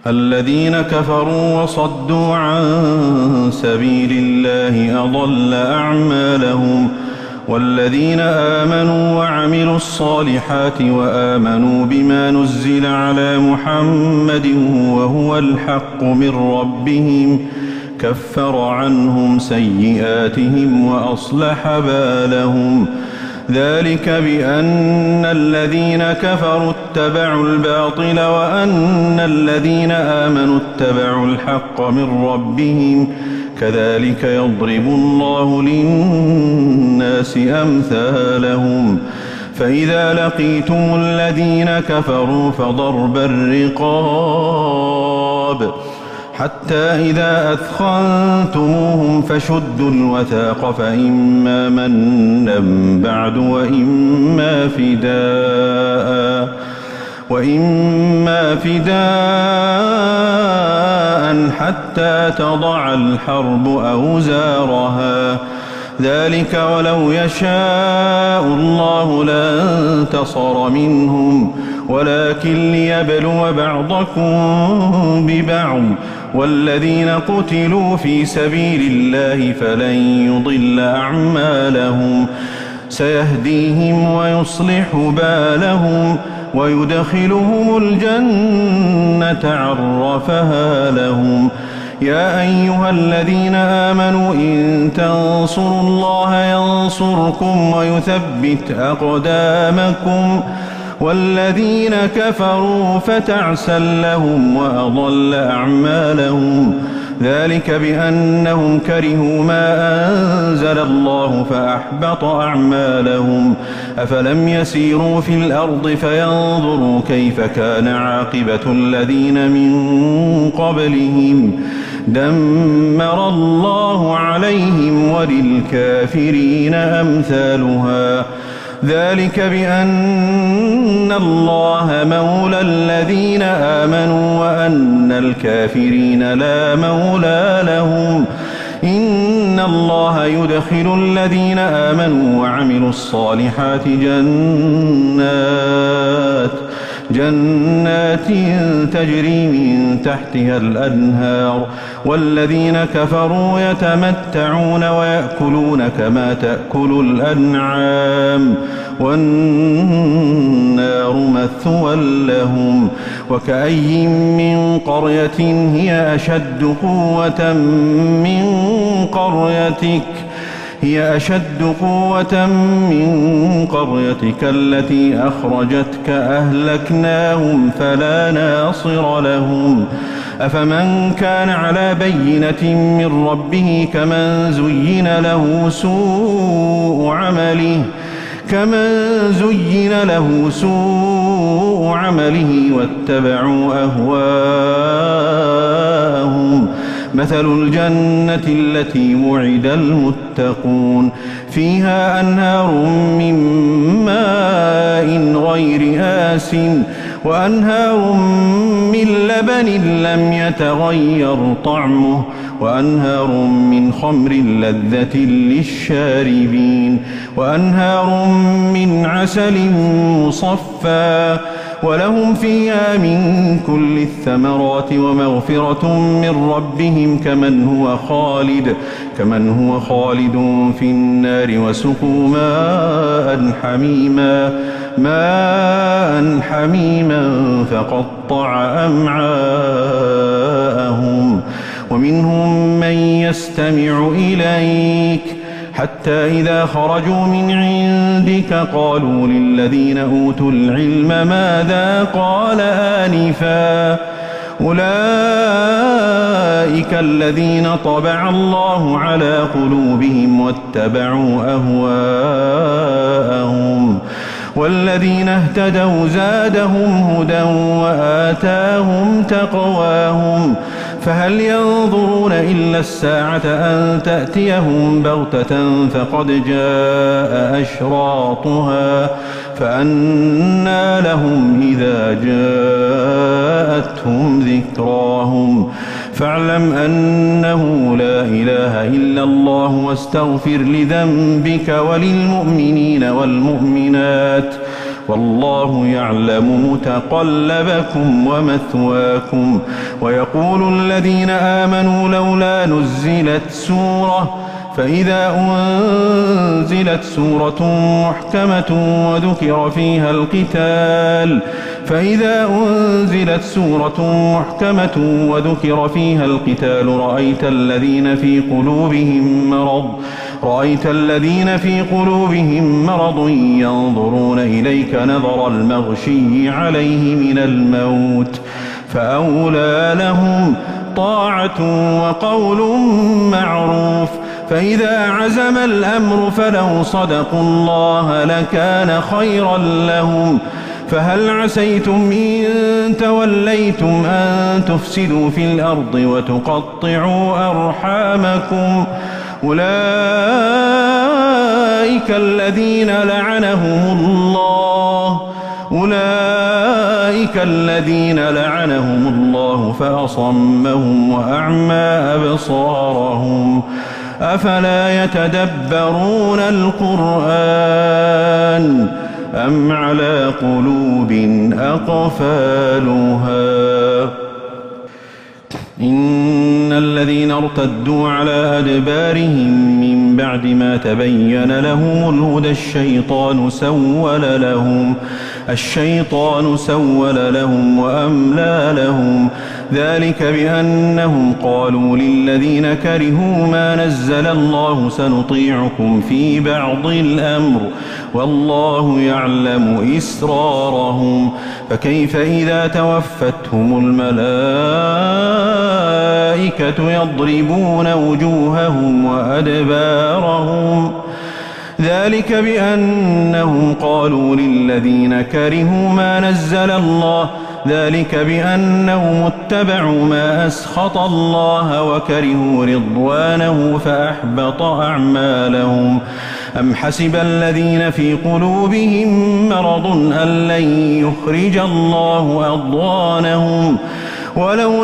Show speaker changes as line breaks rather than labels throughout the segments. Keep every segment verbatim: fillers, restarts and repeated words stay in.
الذين كفروا وصدوا عن سبيل الله أضل أعمالهم والذين آمنوا وعملوا الصالحات وآمنوا بما نزل على محمد وهو الحق من ربهم كفر عنهم سيئاتهم وأصلح بالهم ذلك بأن الذين كفروا اتبعوا الباطل وأن الذين آمنوا اتبعوا الحق من ربهم كذلك يضرب الله للناس أمثالهم فإذا لقيتم الذين كفروا فضرب الرقاب حتى إذا أثخنتموهم فشدوا الوثاق فإما منا بعد وإما فداء وإما فداء حتى تضع الحرب أوزارها ذلك ولو يشاء الله لانتصر منهم ولكن ليبلو بعضكم ببعض والذين قتلوا في سبيل الله فلن يضل أعمالهم سيهديهم ويصلح بالهم ويدخلهم الجنة عرفها لهم يا أيها الذين آمنوا إن تنصروا الله ينصركم ويثبت أقدامكم والذين كفروا فتعسا لهم وأضل أعمالهم ذلك بأنهم كرهوا ما أنزل الله فأحبط أعمالهم أفلم يسيروا في الأرض فينظروا كيف كان عاقبة الذين من قبلهم دمر الله عليهم وللكافرين أمثالها ذلك بأن الله مولى الذين آمنوا وأن الكافرين لا مولى لهم إن الله يدخل الذين آمنوا وعملوا الصالحات جنات جنات تجري من تحتها الأنهار والذين كفروا يتمتعون ويأكلون كما تأكل الأنعام والنار مثوى لهم وكأي من قرية هي أشد قوة من قريتك هي أشد قوة من قريتك التي أخرجتك أهلكناهم فلا ناصر لهم أفمن كان على بينة من ربه كمن زين له سوء عمله كمن زين له سوء عمله واتبعوا أهواءهم مثل الجنة التي وعد المتقون فيها أنهار من ماء غير آسٍ وأنهار من لبن لم يتغير طعمه وأنهار من خمر لذة للشاربين وأنهار من عسل مصفى ولهم فيها من كل الثمرات ومغفرة من ربهم كمن هو خالد كمن هو خالد في النار وسقوا ماء حميما ماء حميما فقطع أمعاءهم ومنهم من يستمع إليك حتى إذا خرجوا من عندك قالوا للذين أوتوا العلم ماذا قال آنفا أولئك الذين طبع الله على قلوبهم واتبعوا أهواءهم والذين اهتدوا زادهم هدى وآتاهم تقواهم فهل ينظرون إلا الساعة أن تأتيهم بغتة فقد جاء أشراطها فأنى لهم إذا جاءتهم ذكراهم فاعلم أنه لا إله إلا الله واستغفر لذنبك وللمؤمنين والمؤمنات والله يعلم متقلبكم ومثواكم. ويقول الذين آمنوا لولا نزلت سورة فإذا أنزلت سورة محكمة وذكر فيها القتال فإذا أنزلت سورة محكمة وذكر فيها القتال رأيت الذين في قلوبهم مرض رأيت الذين في قلوبهم مرض ينظرون إليك نظر المغشي عليه من الموت فأولى لهم طاعة وقول معروف. فإذا عزم الأمر فلو صدقوا الله لكان خيرا لهم. فهل عسيتم إن توليتم أن تفسدوا في الأرض وتقطعوا أرحامكم أولئك الذين لعنهم الله أولئك الذين لعنهم الله فأصمهم وأعمى أبصارهم أفلا يتدبرون القرآن أم على قلوب أقفالها. إن الذين ارتدوا على أدبارهم من بعد ما تبين لهم الهدى الشيطان سول لهم الشيطان سول لهم وأملى لهم ذلك بأنهم قالوا للذين كرهوا ما نزل الله سنطيعكم في بعض الأمر والله يعلم إسرارهم. فكيف إذا توفتهم الملائكة يضربون وجوههم وأدبارهم ذلك بأنهم قالوا للذين كرهوا ما نزل الله ذلك بأنهم اتبعوا ما أسخط الله وكرهوا رضوانه فأحبط أعمالهم. أم حسب الذين في قلوبهم مرض أن لن يخرج الله أضغانهم ولو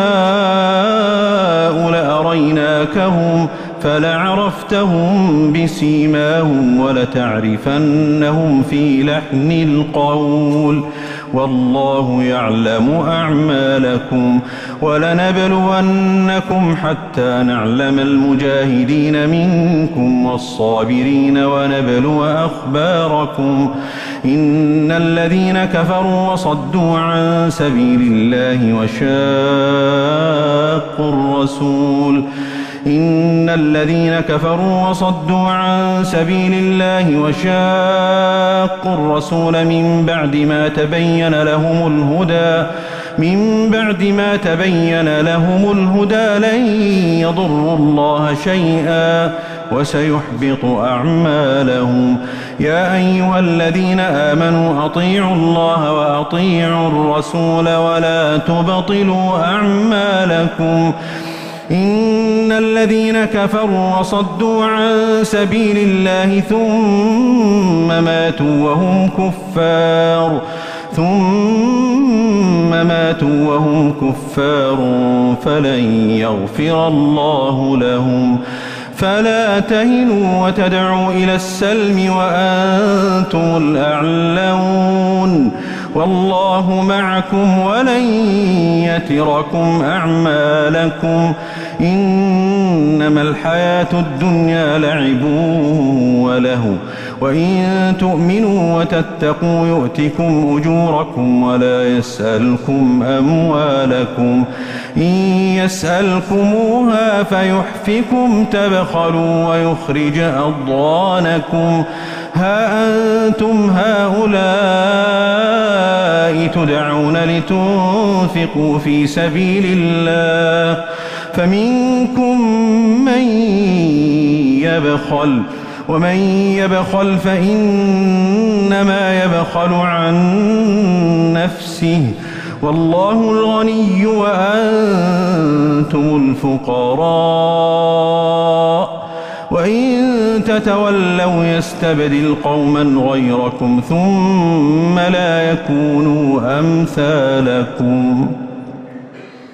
نشاء لأريناكهم فلعرفتهم بسيماهم ولتعرفنهم في لحن القول والله يعلم أعمالكم. ولنبلونكم حتى نعلم المجاهدين منكم والصابرين ونبلو أخباركم. إن الذين كفروا وصدوا عن سبيل الله وشاقوا الرسول إن الذين كفروا وصدوا عن سبيل الله وشاقوا الرسول من بعد ما تبين لهم الهدى من بعد ما تبين لهم الهدى لن يضروا الله شيئا وسيحبط أعمالهم. يا أيها الذين آمنوا أطيعوا الله وأطيعوا الرسول ولا تبطلوا أعمالكم. إن الذين كفروا وصدوا عن سبيل الله ثم ماتوا وهم كفار ثم ماتوا وهم كفار فلن يغفر الله لهم. فلا تهنوا وتدعوا إلى السلم وأنتم الأعلون والله معكم ولن يتركم أعمالكم. إنما الحياة الدنيا لعب وله وإن تؤمنوا وتتقوا يؤتكم أجوركم ولا يسألكم أموالكم. إن يسألكموها فيحفكم تبخلوا ويخرج أضغانكم. ها أنتم هؤلاء تدعون لتنفقوا في سبيل الله فمنكم من يبخل ومن يبخل فإنما يبخل عن نفسه والله الغني وأنتم الفقراء وإن تتولوا يستبدل قوما غيركم ثم لا يكونوا أمثالكم.